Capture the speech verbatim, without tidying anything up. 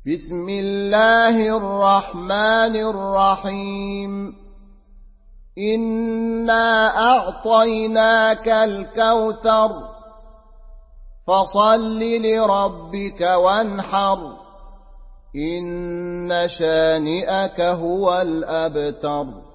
بسم الله الرحمن الرحيم إنا أعطيناك الكوثر فصل لربك وانحر إن شانئك هو الأبتر.